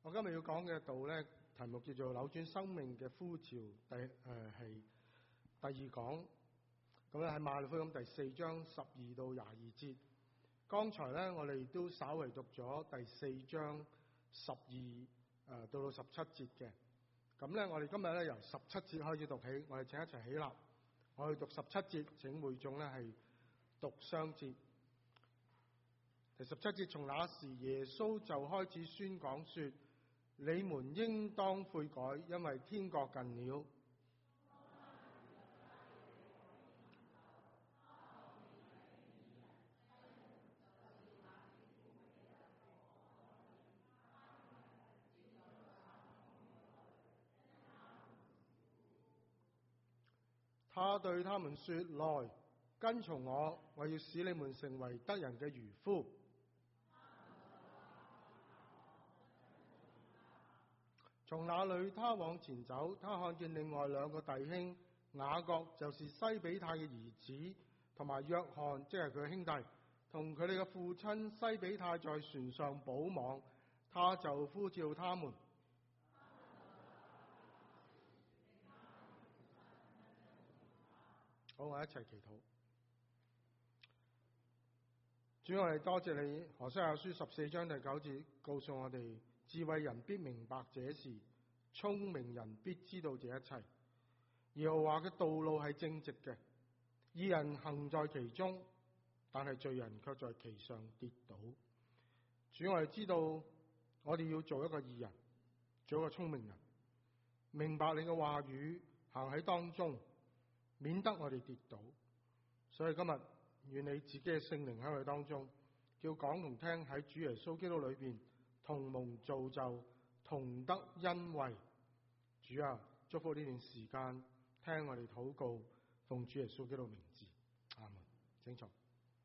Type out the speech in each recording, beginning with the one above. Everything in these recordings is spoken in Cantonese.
我今日要講嘅道咧，題目叫做扭轉生命嘅呼召，係第二講。咁咧喺馬太福音第4章12到22節。剛才咧我哋都稍微讀咗第4章12到17節嘅。咁咧我哋今日咧由17節開始讀起，我哋請一齊起立，我去讀17節，請會眾咧係讀雙節。第17節，從那時耶穌就開始宣講說：你們應當悔改，因為天國近了。他對他們說：來，跟從我，我要使你們成為得人嘅漁夫。從那裏他往前走，他看見另外兩個弟兄，雅各就是西比太嘅兒子，同埋約翰，即係佢嘅兄弟，同佢哋嘅父親西比太在船上補網，他就呼召他們。好，我一齊祈禱。主，我哋多謝你，何西阿書14章第9節告訴我哋：智慧人必明白這事，聰明人必知道這一切。耶和華嘅道路係正直嘅，義人行在其中，但係罪人卻在其上跌倒。主，我哋知道我哋要做一個義人，做一個聰明人，明白你嘅話語，行喺當中，免得我哋跌倒。所以今日願你自己嘅聖靈喺我哋當中，叫講同聽喺主耶穌基督裏邊同蒙造就，同得恩惠。主啊，祝福呢段時間聽我哋禱告，奉主耶穌基督名字，阿門。請坐。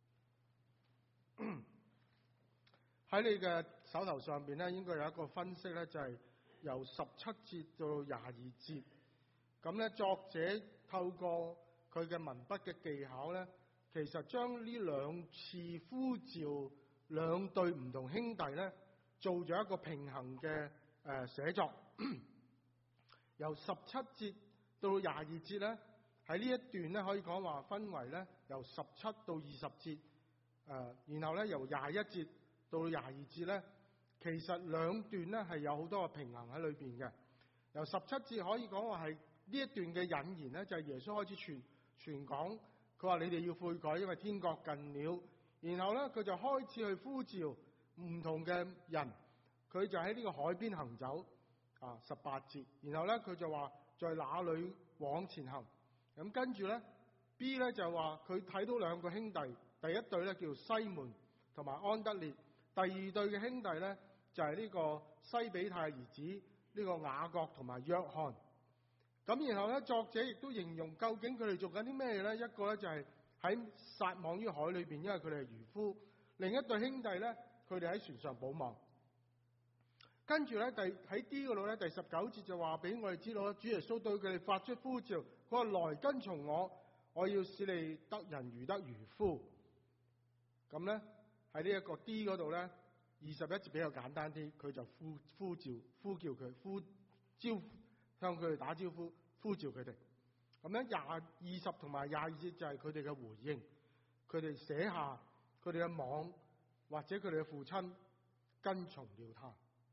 喺你嘅手頭上邊咧，應該有一個分析咧，就係由17節到22節。咁咧，作者透過佢嘅文筆嘅技巧咧，其實將呢兩次呼召兩對唔同兄弟咧，做咗一個平衡嘅寫作。由17節到22節咧，喺呢一段咧可以講話分為咧由17到20節，然後咧由21節到22節咧，其實兩段咧係有好多個平衡喺裏邊嘅。由17節可以講話係呢一段嘅引言咧，就係耶穌開始傳講，佢話你哋要悔改，因為天國近了。然後咧佢就開始去呼召唔同嘅人，佢就喺呢個海邊行走，18節。然後咧佢就話在哪裏往前行。咁跟住咧 B 咧就話佢睇到兩個兄弟，第一對咧叫西門同埋安德烈，第二對嘅兄弟咧就係呢個西比太兒子呢個雅各同埋約翰。咁然後咧，作者亦都形容究竟佢哋做緊啲咩咧？一個咧就係喺撒網於海裏邊，因為佢哋係漁夫；另一對兄弟咧，佢哋喺船上補網。跟住咧，喺 D 嗰度咧，第19節就話俾我哋知道，主耶穌對佢哋發出呼召，佢話來跟從我，我要使你得人如得漁夫。咁咧喺呢一個 D 嗰度咧，21節比較簡單啲，佢就呼召向佢哋打招呼，呼召佢哋。咁樣20同埋22節就係佢哋嘅回應，佢哋捨下佢哋嘅網或者佢哋嘅父親，跟從了他。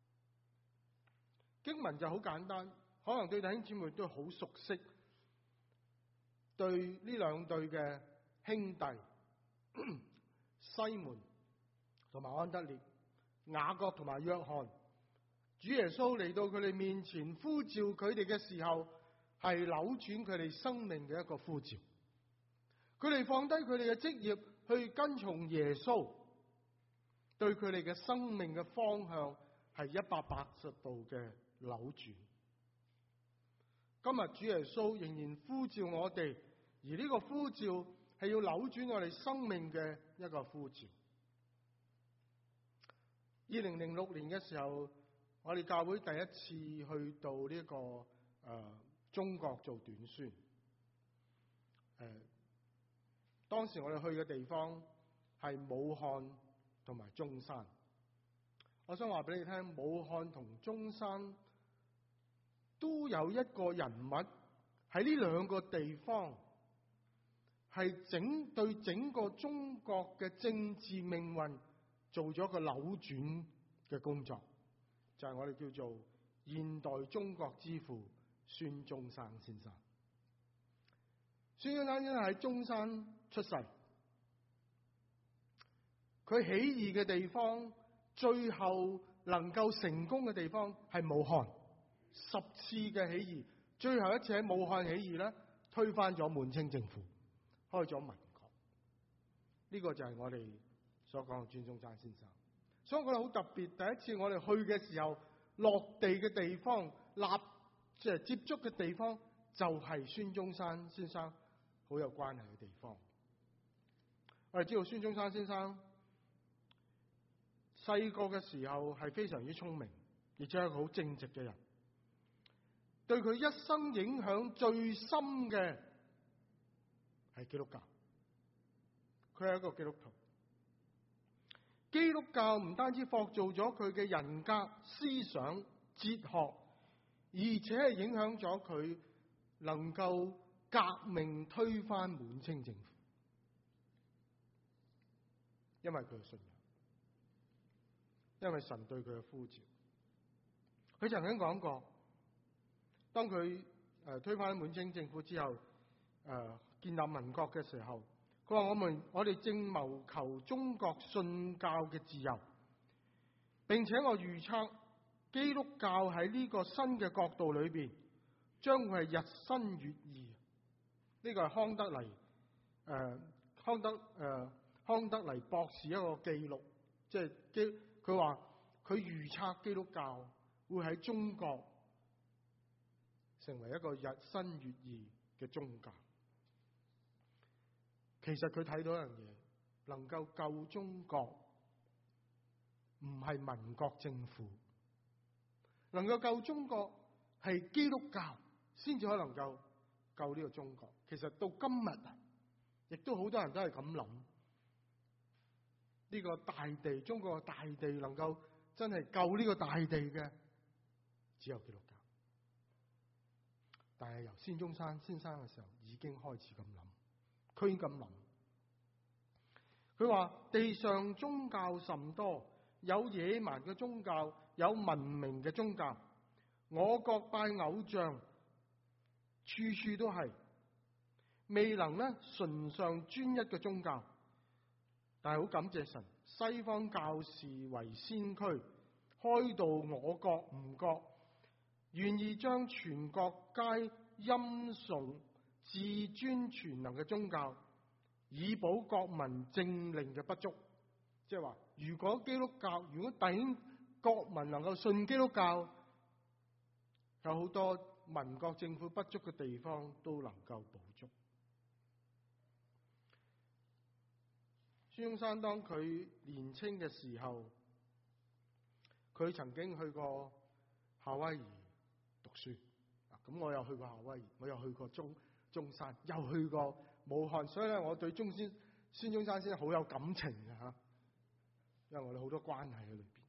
經文就好簡單，可能對弟兄姊妹都好熟悉。對呢兩對嘅兄弟西門同埋安德烈，雅各同埋約翰，主耶穌嚟到佢哋面前呼召佢哋嘅時候，係扭轉佢哋生命嘅一個呼召。佢哋放低佢哋嘅職業去跟從耶穌，對佢哋嘅生命嘅方向係180度嘅扭轉。今日主耶穌仍然呼召我哋，而呢個呼召係要扭轉我哋生命嘅一個呼召。2006年嘅時候，我哋教會第一次去到呢個中國做短宣。當時我哋去嘅地方係武漢同埋中山。 我想話俾你聽，武漢同中山都有一個人物喺呢兩個地方係對整個中國嘅政治命運做咗個扭轉嘅工作，就係我哋叫做現代中國之父孫中山先生。孫中山先生喺中山出世，佢起義嘅地方，最後能夠成功嘅地方係武漢。10次嘅起義，最後一次喺武漢起義咧，推翻咗滿清政府，開咗民國。呢個就係我哋所講嘅孫中山先生。所以我覺得好特別，第一次我哋去嘅時候，落地嘅地方，接觸嘅地方，就係孫中山先生好有關係嘅地方。我哋知道孫中山先生細個嘅時候係非常之聰明，而且係一個好正直嘅人。對佢一生影響最深嘅係基督教，佢係一個基督徒。基督教唔單止塑造咗佢嘅人格、思想、哲學，而且係影響咗佢能夠革命推翻滿清政府，因為佢嘅信仰，因為神對佢嘅呼召。佢曾經講過，當佢推翻滿清政府之後，建立民國嘅時候，佢話我哋正謀求中國信教嘅自由，並且我預測基督教喺呢個新嘅國度裏邊，將會係日新月異。呢個係康德黎博士一個記錄，即係佢話佢預測基督教會喺中國成為一個日新月異嘅宗教。其實佢睇到一樣嘢，能夠救中國唔係民國政府，能夠救中國係基督教先至可能夠救呢個中國。其實到今日啊，亦都好多人都係咁諗，呢個大地，中國嘅大地能夠真係救呢個大地嘅，只有基督教。但係由孫中山先生嘅時候已經開始咁諗，佢已經咁諗。佢話地上宗教甚多，有野蠻嘅宗教，有文明嘅宗教。我國拜偶像，處處都係，未能咧崇尚專一嘅宗教。但係好感謝神，西方教士為先驅，開導我國吳國，願意將全國皆欽崇至尊全能嘅宗教，以補國民政令嘅不足。即係話，如果基督教，如果弟兄國民能夠信基督教，有好多民國政府不足嘅地方都能夠補足。孫中山當佢年青嘅時候，佢曾經去過夏威夷讀書。咁我又去過夏威夷，我又去過中山，又去過武漢，所以咧我對孫中山先生好有感情嘅吓，因為我哋好多關係喺裏邊。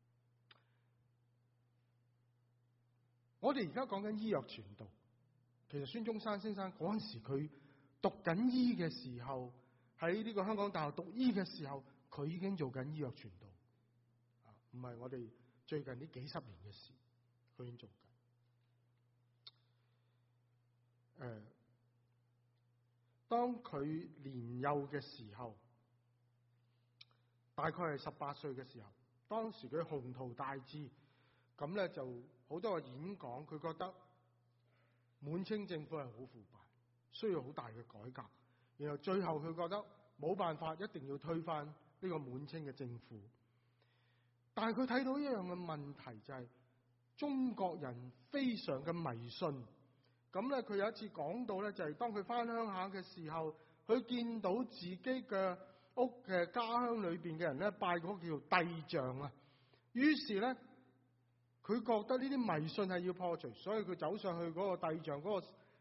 我哋而家講緊醫藥傳道，其實孫中山先生嗰陣時佢讀緊醫嘅時候，喺呢個香港大學讀醫嘅時候，佢已經做緊醫藥傳道，唔係我哋最近呢幾十年嘅事，佢已經做緊。當佢年幼嘅時候，大概係18歲嘅時候，當時佢鴻圖大志，咁咧就好多個演講，佢覺得滿清政府係好腐敗，需要好大嘅改革，然後最後佢覺得冇辦法，一定要推翻呢個滿清嘅政府。但係佢睇到一樣嘅問題，就係中國人非常嘅迷信。咁咧，佢有一次講到咧，就係當佢翻鄉下嘅時候，佢見到自己嘅屋嘅家鄉裏邊嘅人咧拜嗰個叫帝像啊。於是咧，佢覺得呢啲迷信係要破除，所以佢走上去嗰個帝像個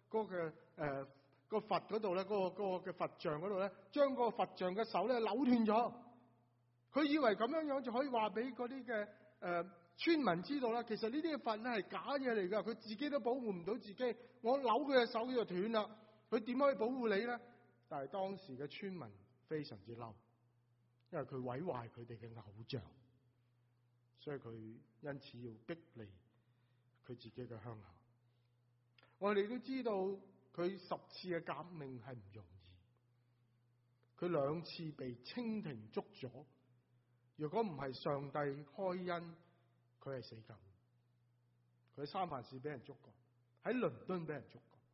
佛嗰度咧，嗰個嘅佛像嗰度咧，將嗰個佛像嘅手咧扭斷咗。 佢以為咁樣樣就可以話俾嗰啲嘅村民知道啦。其實呢啲嘅佛咧係假嘢嚟㗎，佢自己都保護唔到自己。我扭佢嘅手就斷啦，佢點可以保護你咧？但係當時嘅村民非常之嬲，因為佢毀壞佢哋嘅偶像，所以佢因此要逼離佢自己嘅鄉下。我哋都知道佢10次嘅革命係唔容易，佢2次被清廷捉咗。如果唔係上帝開恩，佢係死梗。佢喺三藩市俾人捉過，喺倫敦俾人捉過，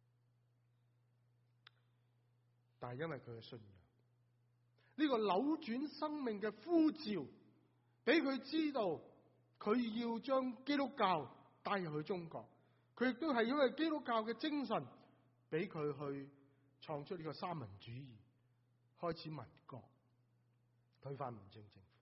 但係因為佢嘅信仰，呢個扭轉生命嘅呼召，俾佢知道佢要將基督教帶入去中國。佢亦都係因為基督教嘅精神，俾佢去創出呢個三民主義，開始民國，推翻民政政府。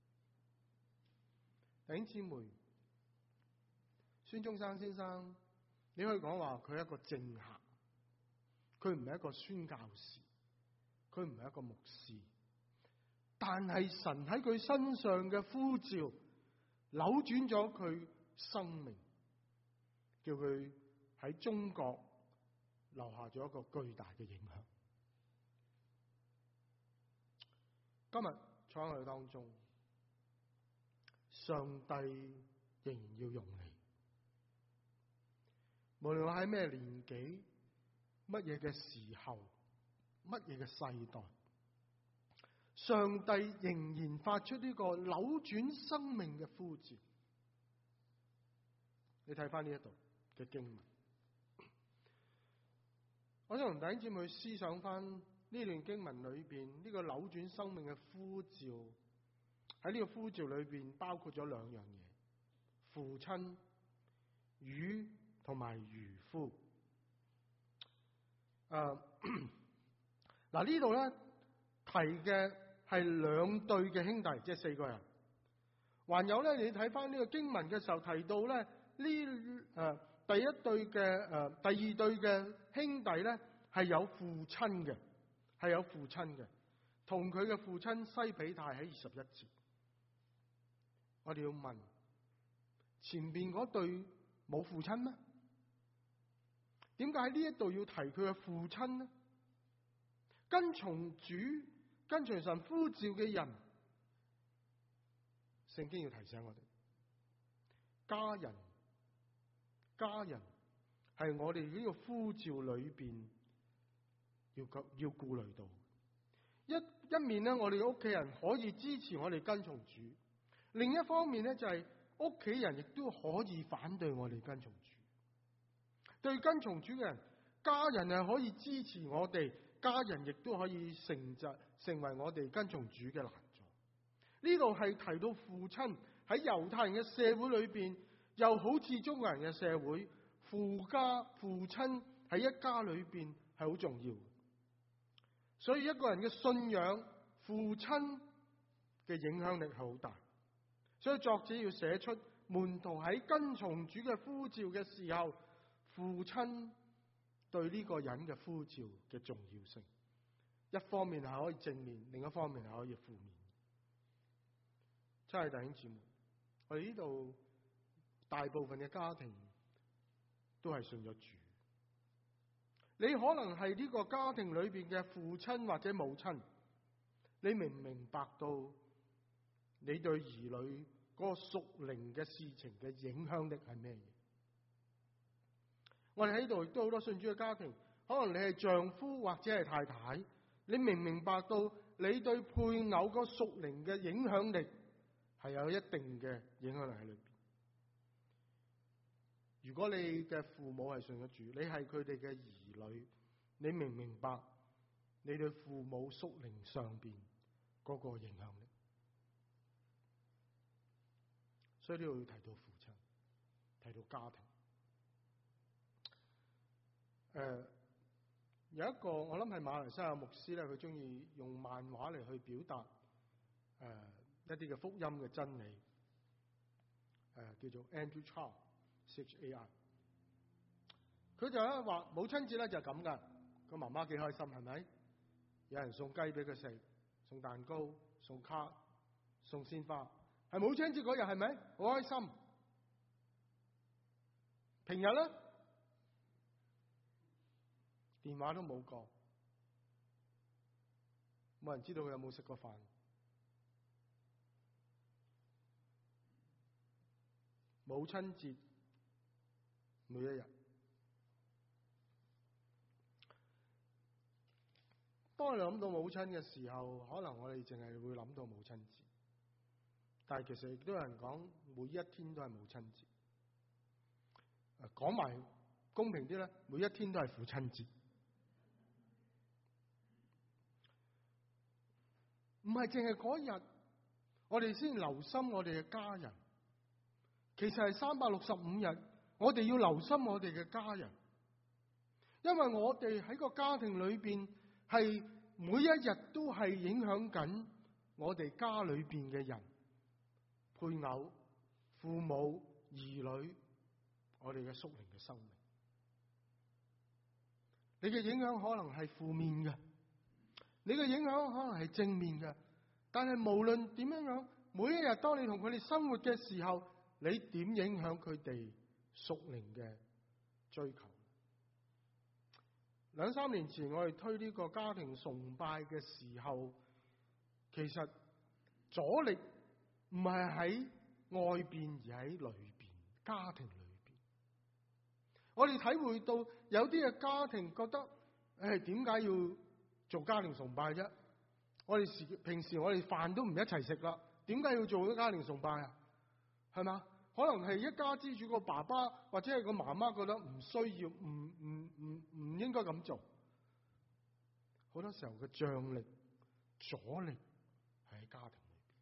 弟兄姊妹，孫中山先生，你可以講話佢係一個政客，佢唔係一個宣教士，佢唔係一個牧師，但係神喺佢身上嘅呼召，扭轉咗佢生命，叫佢喺中國留下咗一個巨大嘅影響。今日坐喺我哋當中，上帝仍然要用你，無論我喺咩年紀、乜嘢嘅時候、乜嘢嘅世代，上帝仍然發出呢個扭轉生命嘅呼召。你睇翻呢一度嘅經文，我想同弟兄姊妹思想翻呢段經文裏邊呢個扭轉生命嘅呼召。喺呢個呼召裏邊包括咗2樣嘢：父親、魚同埋漁夫。嗱，呢度咧提嘅係2對嘅兄弟，即係4個人。還有咧，你睇翻呢個經文嘅時候提到咧，第2對嘅兄弟咧係有父親嘅，係有父親嘅，同佢嘅父親西比泰喺21節。我哋要問，前邊嗰對冇父親咩？點解喺呢一度要提佢嘅父親呢？跟從主、跟隨神呼召嘅人，聖經要提醒我哋，家人係我哋呢個呼召裏邊要顧慮到。一面咧，我哋嘅屋企人可以支持我哋跟從主。另一方面咧，就係屋企人亦都可以反對我哋跟從主。對跟從主嘅人，家人係可以支持我哋，家人亦都可以成為我哋跟從主嘅攔阻。呢度係提到父親，喺猶太人嘅社會裏邊，又好似中國人嘅社會，父親喺一家裏邊係好重要。所以一個人嘅信仰，父親嘅影響力係好大。所以作者要寫出門徒喺跟從主嘅呼召嘅時候，父親對呢個人嘅呼召嘅重要性。一方面係可以正面，另一方面係可以負面。親愛弟兄姊妹，我哋呢度大部分嘅家庭都係信咗主。你可能係呢個家庭裏邊嘅父親或者母親，你明唔明白到你對兒女嗰個屬靈嘅事情嘅影響力係咩嘢？我哋喺度亦都好多信主嘅家庭，可能你係丈夫或者係太太，你明唔明白到你對配偶個屬靈嘅影響力係有一定嘅影響力喺裏邊？如果你嘅父母係信咗主，你係佢哋嘅兒女，你明唔明白你對父母屬靈上邊嗰個影響力？所以呢度要提到父親，提到家庭。有一個我諗係馬來西亞牧師咧，佢中意用漫畫嚟去表達一啲嘅福音嘅真理。叫做 Andrew Charles，CHAR。佢就咧話母親節咧就係咁噶，個媽媽幾開心係咪？有人送雞俾佢食，送蛋糕，送卡， 送鮮花。係母親節嗰日係咪？好開心。平日咧，電話都冇過，冇人知道佢有冇食過飯。母親節每一日，當你諗到母親嘅時候，可能我哋淨係會諗到母親節，但係其實亦都有人講每一天都係母親節。講埋公平啲咧，每一天都係父親節。唔係淨係嗰日，我哋先留心我哋嘅家人。其實係365日，我哋要留心我哋嘅家人，因為我哋喺個家庭裏邊係每一日都係影響緊我哋家裏邊嘅人，配偶、父母、兒女，我哋嘅屬靈嘅生命。你嘅影響可能係負面嘅，你嘅影響可能係正面嘅，但係無論點樣樣，每一日當你同佢哋生活嘅時候，你點影響佢哋屬靈嘅追求？2-3年前我哋推呢個家庭崇拜嘅時候，其實阻力唔係喺外邊，而喺裏邊，家庭裏邊。我哋體會到有啲嘅家庭覺得，點解要做家庭崇拜啫？我哋平時我哋飯都唔一齊食啦，點解要做咗家庭崇拜啊？係嘛？可能係一家之主個爸爸或者係個媽媽覺得唔需要，唔應該咁做。好多時候嘅張力、阻力係喺家庭裏邊。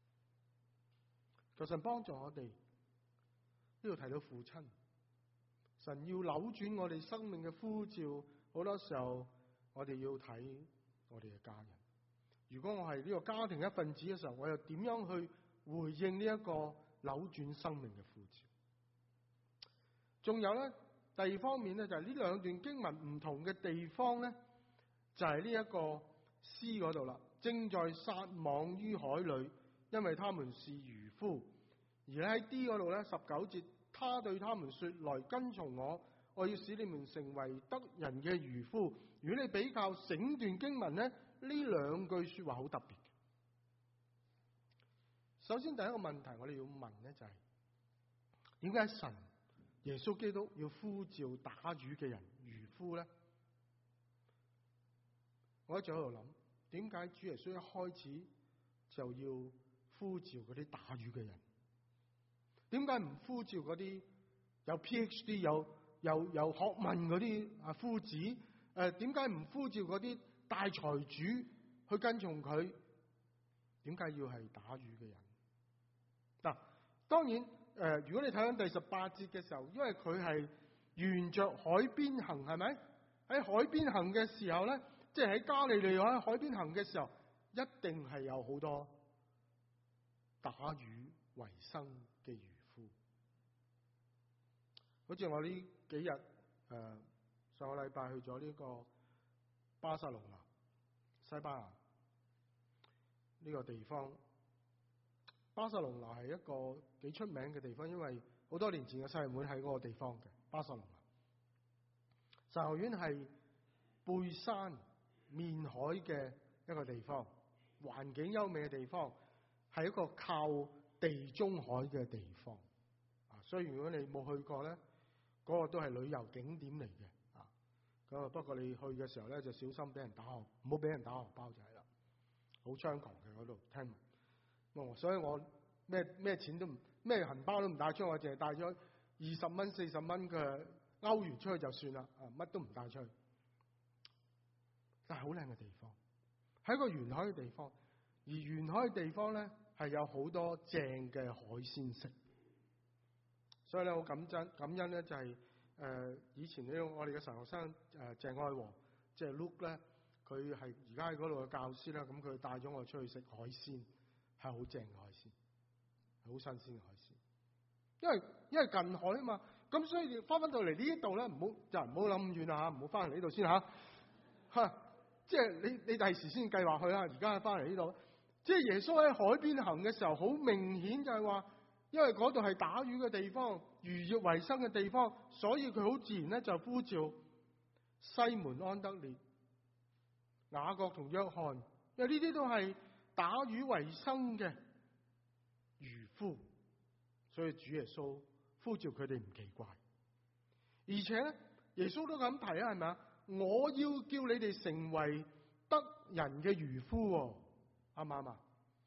求神幫助我哋，呢度提到父親，神要扭轉我哋生命嘅呼召。好多時候我哋要睇我哋嘅家人。如果我係呢個家庭一份子嘅時候，我又點樣去回應呢一個扭轉生命嘅呼召？仲有咧，第二方面咧，就係呢兩段經文唔同嘅地方咧，就係呢一個詩嗰度啦。正在撒網於海裏，因為他們是漁夫。而喺 D 嗰度咧，19節，他對他們說：來跟從我，我要使你們成為得人嘅漁夫。如果你比較整段經文咧，呢兩句說話好特別嘅。首先第一個問題我哋要問咧，就係點解神耶穌基督要呼召打魚嘅人漁夫咧？我一直喺度諗，點解主耶穌一開始就要呼召嗰啲打魚嘅人？點解唔呼召嗰啲有 PhD 有學問嗰啲夫子？點解唔呼召嗰啲大財主去跟從佢？點解要係打魚嘅人？嗱，當然如果你睇緊第18節嘅時候，因為佢係沿着海邊行，係咪？喺海邊行嘅時候咧，即係喺加利利喺海邊行嘅時候，一定係有好多打魚為生嘅漁夫。好似我呢幾日上個禮拜去咗呢個巴塞隆拿，西班牙呢個地方。巴塞隆拿係一個幾出名嘅地方，因為好多年前嘅世運會喺嗰個地方嘅。巴塞隆拿神學院係背山面海嘅一個地方，環境優美嘅地方，係一個靠地中海嘅地方啊。所以如果你冇去過咧，嗰個都係旅遊景點嚟嘅啊。咁啊，不過你去嘅時候咧，就小心俾人打荷，唔好俾人打荷包就係啦，好猖狂嘅嗰度聽聞。所以我咩錢都唔，咩銀包都唔帶出去，我淨係帶咗20蚊、40蚊嘅歐元出去就算啦，乜都唔帶出去。但係好靚嘅地方，係一個沿海嘅地方，而沿海嘅地方咧係有好多正嘅海鮮食。所以咧好感恩咧，就係以前呢我哋嘅神學生鄭愛和，即係 Luke 咧，佢係而家喺嗰度嘅教師啦，咁佢帶咗我出去食海鮮。係好正嘅海鮮，係好新鮮嘅海鮮。因為近海啊嘛，咁所以翻到嚟呢度咧，唔好諗咁遠啦嚇，唔好翻嚟呢度先嚇。即係你第時先計劃去啦，而家翻嚟呢度， 即係耶穌喺海邊行嘅時候，好明顯就係話，因為嗰度係打魚嘅地方，漁業為生嘅地方，所以佢好自然咧就呼召西門安德烈、雅各同約翰，因為呢啲都係打魚為生嘅漁夫，所以主耶穌呼召佢哋唔奇怪。而且咧，耶穌都咁提啊，係咪啊？我要叫你哋成為得人嘅漁夫，啱唔啱啊？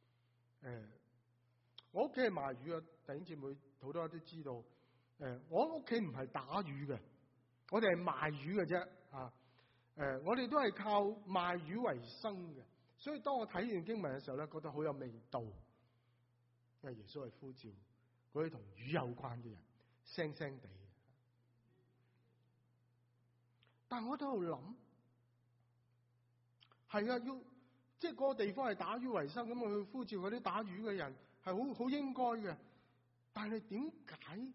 我屋企係賣魚嘅，弟兄姊妹好多都知道。我屋企唔係打魚嘅，我哋係賣魚嘅啫。我哋都係靠賣魚為生嘅。所以當我睇完經文嘅時候咧，覺得好有味道。因為耶穌係呼召嗰啲同魚有關嘅人，聲聲地。但我喺度諗，係啊，即係嗰個地方係打魚為生，咁我去呼召嗰啲打魚嘅人係好應該嘅。但係點解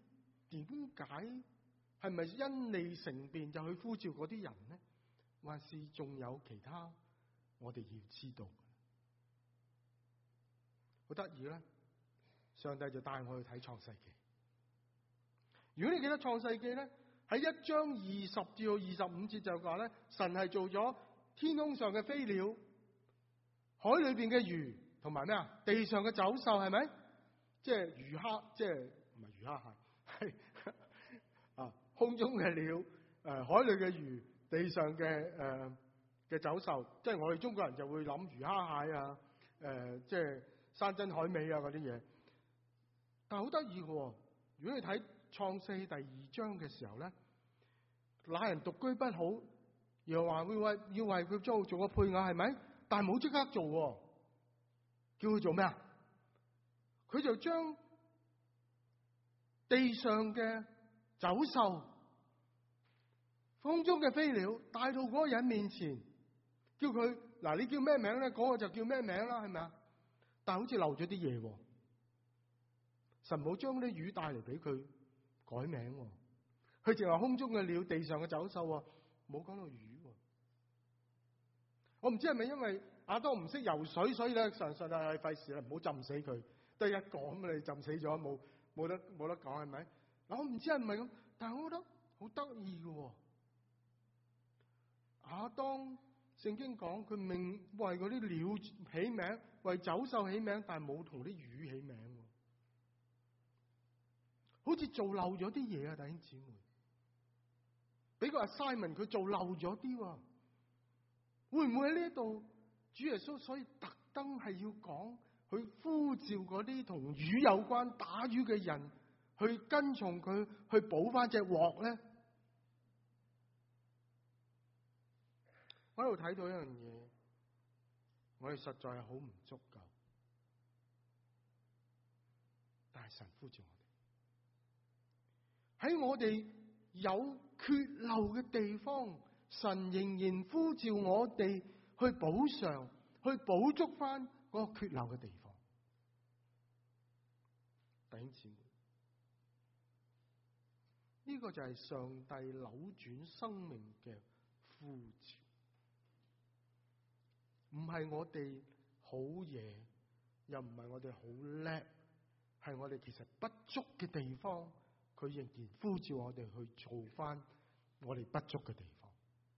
係咪因利成便就去呼召嗰啲人呢？還是仲有其他我哋要知道？好得意咧，上帝就帶我去睇創世記。如果你記得創世記咧，喺1章20至到25節就話咧，神係做咗天空上嘅飛鳥、海裏邊嘅魚同埋咩啊？地上嘅走獸，係咪？即係魚蝦，即係唔係魚蝦係空中嘅鳥、海裏嘅魚、地上嘅走獸，即係我哋中國人就會諗魚蝦蟹啊，即係山珍海味啊嗰啲嘢。但係好得意嘅，如果你睇創世第2章嘅時候咧，那人獨居不好，又話要為佢做個配偶，係咪？但係冇即刻做，叫佢做咩啊？佢就將地上嘅走獸、空中嘅飛鳥帶到嗰個人面前，叫佢嗱，你叫咩名咧？嗰個就叫咩名啦，係咪啊？但係好似漏咗啲嘢，神冇將啲魚帶嚟俾佢改名，佢淨係空中嘅鳥、地上嘅走獸，冇講到魚。我唔知係咪因為亞當唔識游水，所以咧神係費事啦，唔好浸死佢。得一講你浸死咗，冇得講，係咪？嗱，我唔知係唔係咁，但係我覺得好得意嘅。亞當聖經講佢命為嗰啲鳥起名，為走獸起名，但係冇同啲魚起名，好似做漏咗啲嘢啊！弟兄姊妹，俾個 assignment 佢做漏咗啲，會唔會喺呢度主耶穌所以特登係要講去呼召嗰啲同魚有關打魚嘅人去跟從佢，去補翻隻鑊咧？我喺度睇到一樣嘢，我哋實在係好唔足夠，但係神呼召我哋，喺我哋有缺漏嘅地方，神仍然呼召我哋去補償，去補足翻嗰個缺漏嘅地方。弟兄姊妹，呢個就係上帝扭轉生命嘅呼召，唔係我哋好嘢，又唔係我哋好叻，係我哋其實不足嘅地方，佢仍然呼召我哋去做翻我哋不足嘅地方。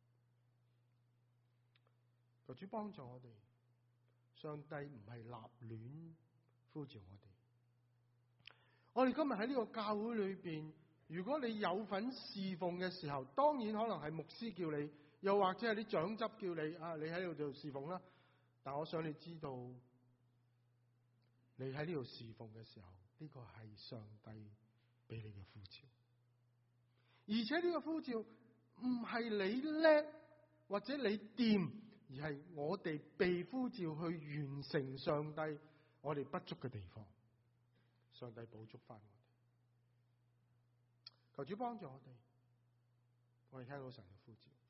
求主幫助我哋，上帝唔係立亂呼召我哋。我哋今日喺呢個教會裏邊，如果你有份侍奉嘅時候，當然可能係牧師叫你，又或者係啲長執叫你啊，你喺度做侍奉啦。但我想你知道，你喺呢度侍奉嘅時候，呢個係上帝俾你嘅呼召，而且呢個呼召唔係你叻或者你掂，而係我哋被呼召去完成上帝我哋不足嘅地方，上帝補足翻我哋。求主幫助我哋，我哋聽到神嘅呼召。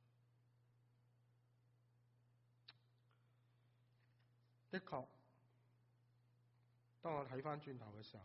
的確，當我睇翻轉頭嘅時候，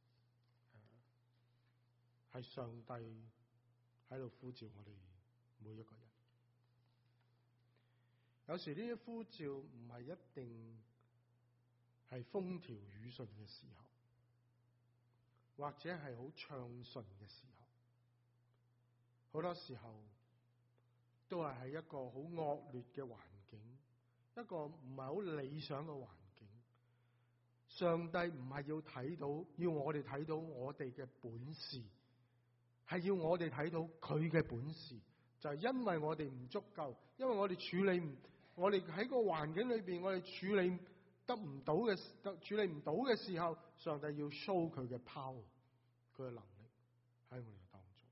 係上帝喺度呼召我哋每一個人。有時呢啲呼召唔係一定係風調雨順嘅時候，或者係好暢順嘅時候，好多時候都係喺一個好惡劣嘅環境，一個唔係好理想嘅環境。上帝唔係要睇到，要我哋睇到我哋嘅本事，係要我哋睇到佢嘅本事。就係因為我哋唔足夠，因為我哋我哋喺個環境裏邊，我哋處理唔到嘅時候，上帝要 show 佢嘅 power， 佢嘅能力喺我哋當中。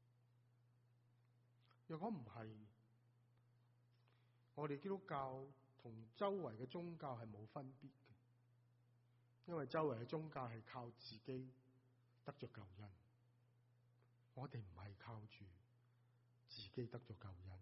若果唔係，我哋基督教同周圍嘅宗教係冇分別嘅，因為周圍嘅宗教係靠自己得着救恩，我哋唔係靠住自己得咗救恩，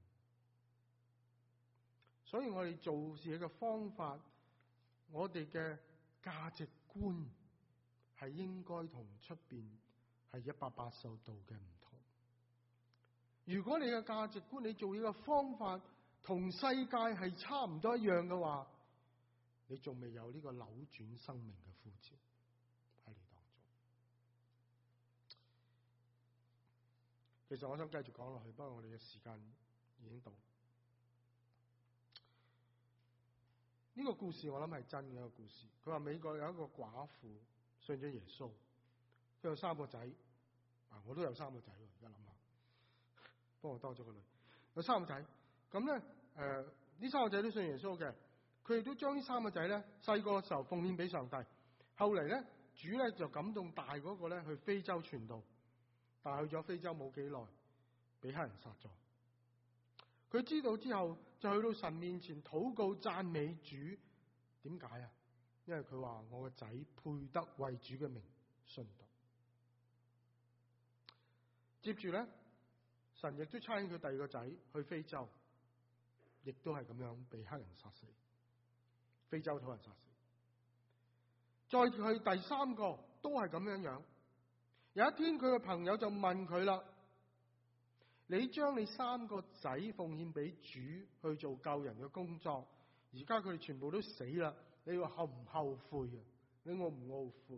所以我哋做事嘅方法，我哋嘅價值觀係應該同出邊係180度嘅唔同。如果你嘅價值觀，你做嘢嘅方法同世界係差唔多一樣嘅話，你仲未有呢個扭轉生命嘅呼召喺你當中。其實我想繼續講落去，不過我哋嘅時間已經到。呢個故事我諗係真嘅一個故事。佢話美國有一個寡婦信咗耶穌，佢有3個仔，我都有3個仔喎。而家諗下，不過我多咗個女，有3個仔。咁咧，呢3個仔都信耶穌嘅，佢哋都將呢3個仔咧細個嘅時候奉獻俾上帝。後嚟咧，主咧就感動大嗰個咧去非洲傳道。但係去咗非洲冇幾耐，俾黑人殺咗。佢知道之後，就去到神面前禱告讚美主。點解啊？因為佢話我個仔配得為主嘅名殉道。接住咧，神亦都差遣佢第2個仔去非洲，亦都係咁樣被黑人殺死，非洲土人殺死。再去第3個都係咁樣樣。有一天佢嘅朋友就問佢啦：你將你3個仔奉獻俾主去做救人嘅工作，而家佢哋全部都死啦，你話後唔後悔啊？你懊唔懊悔？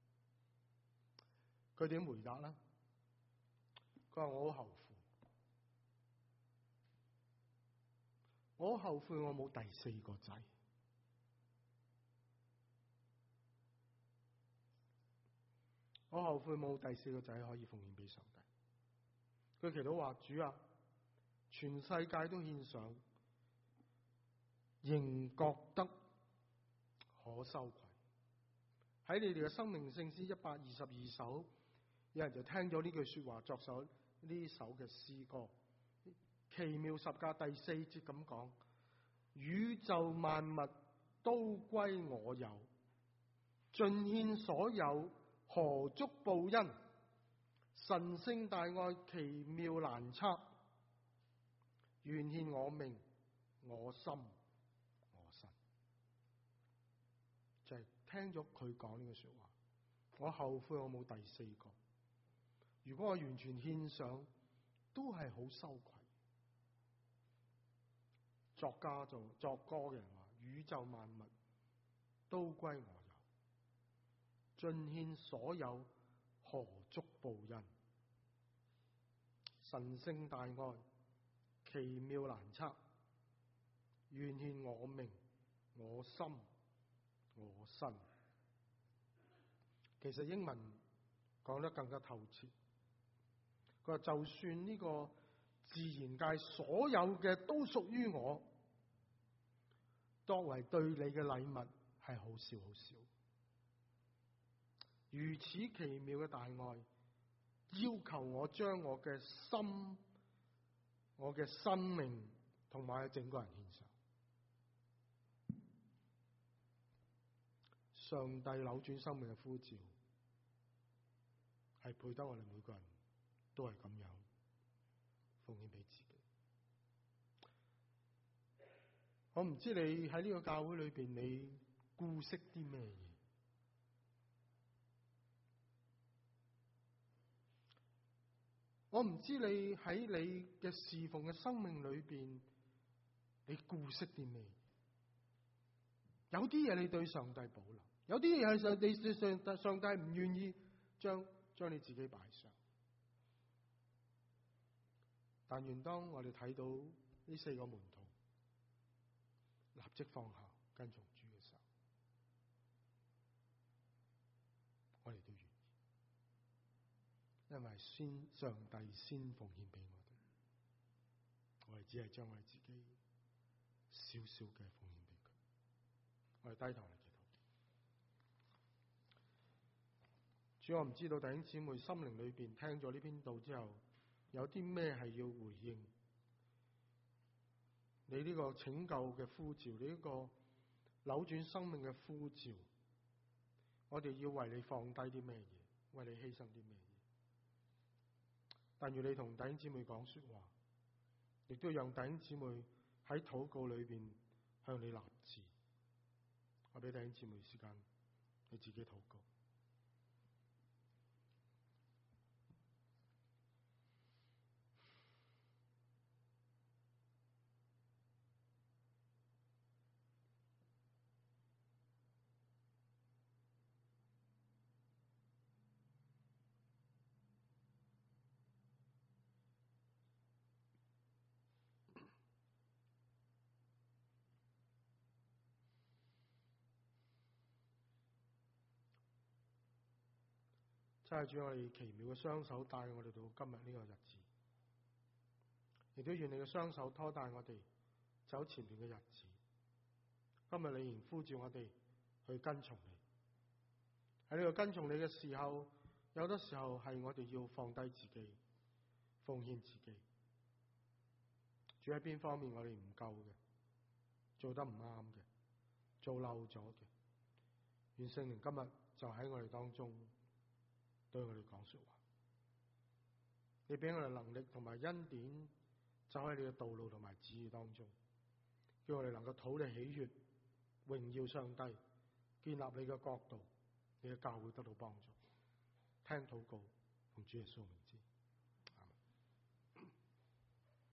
佢點回答啦？佢話我好後悔，我好後悔我冇第4個仔。我後悔冇第4個仔可以奉獻俾上帝。佢祈禱話：主啊，全世界都獻上，仍覺得可羞愧。喺你哋嘅生命聖詩122首，有人就聽咗呢句說話，作首呢首嘅詩歌。奇妙十架第4節咁講：宇宙萬物都歸我有，盡獻所有，何足報恩？神聖大愛奇妙難測，願獻我命我心我身。就係聽咗佢講呢句說話，我後悔我冇第4個。如果我完全獻上，都係好羞愧。作歌嘅人話：宇宙萬物都歸我有，盡獻所有，何足報恩？神聖大愛奇妙難測，願獻我命我心我身。其實英文講得更加透徹，佢話就算呢個自然界所有嘅都屬於我，作為對你嘅禮物係好少好少。如此奇妙嘅大愛，要求我將我嘅心、我嘅生命同埋整個人獻上。上帝扭轉生命嘅呼召，係配得我哋每個人都係咁樣奉獻俾自己。我唔知你喺呢個教會裏邊，你顧惜啲咩嘢？我唔知你喺你嘅侍奉嘅生命裏邊，你顧惜啲咩？ 有啲嘢你對上帝保留，有啲嘢係上帝唔願意將你自己擺上。但願當我哋睇到呢4個門徒立即放下跟從主嘅時候，我哋都願意，因為上帝先奉獻俾我哋只係將我哋自己少少嘅奉獻俾佢。我哋低頭嚟祈禱。主，我唔知道弟兄姊妹心靈裏邊聽咗呢篇道之後，有啲咩係要回應你呢個拯救嘅呼召，你呢個扭轉生命嘅呼召。我哋要為你放低啲咩嘢，為你犧牲啲咩嘢？但願你同弟兄姊妹講說話，亦都讓弟兄姊妹喺禱告裏邊向你立志。我俾弟兄姊妹時間，你自己禱告。真係主，我哋奇妙嘅雙手帶我哋到今日呢個日子，亦都願你嘅雙手拖帶我哋走前面嘅日子。今日你仍呼召我哋去跟從你。喺呢個跟從你嘅時候，有啲時候係我哋要放低自己，奉獻自己。主，喺邊方面我哋唔夠嘅，做得唔啱嘅，做漏咗嘅，願聖靈今日就喺我哋當中對我哋講說話。你俾我哋能力同埋恩典，走喺你嘅道路同埋旨意當中，叫我哋能夠討你喜悅，榮耀上帝，建立你嘅國度，你嘅教會得到幫助。聽禱告，奉主耶穌名字。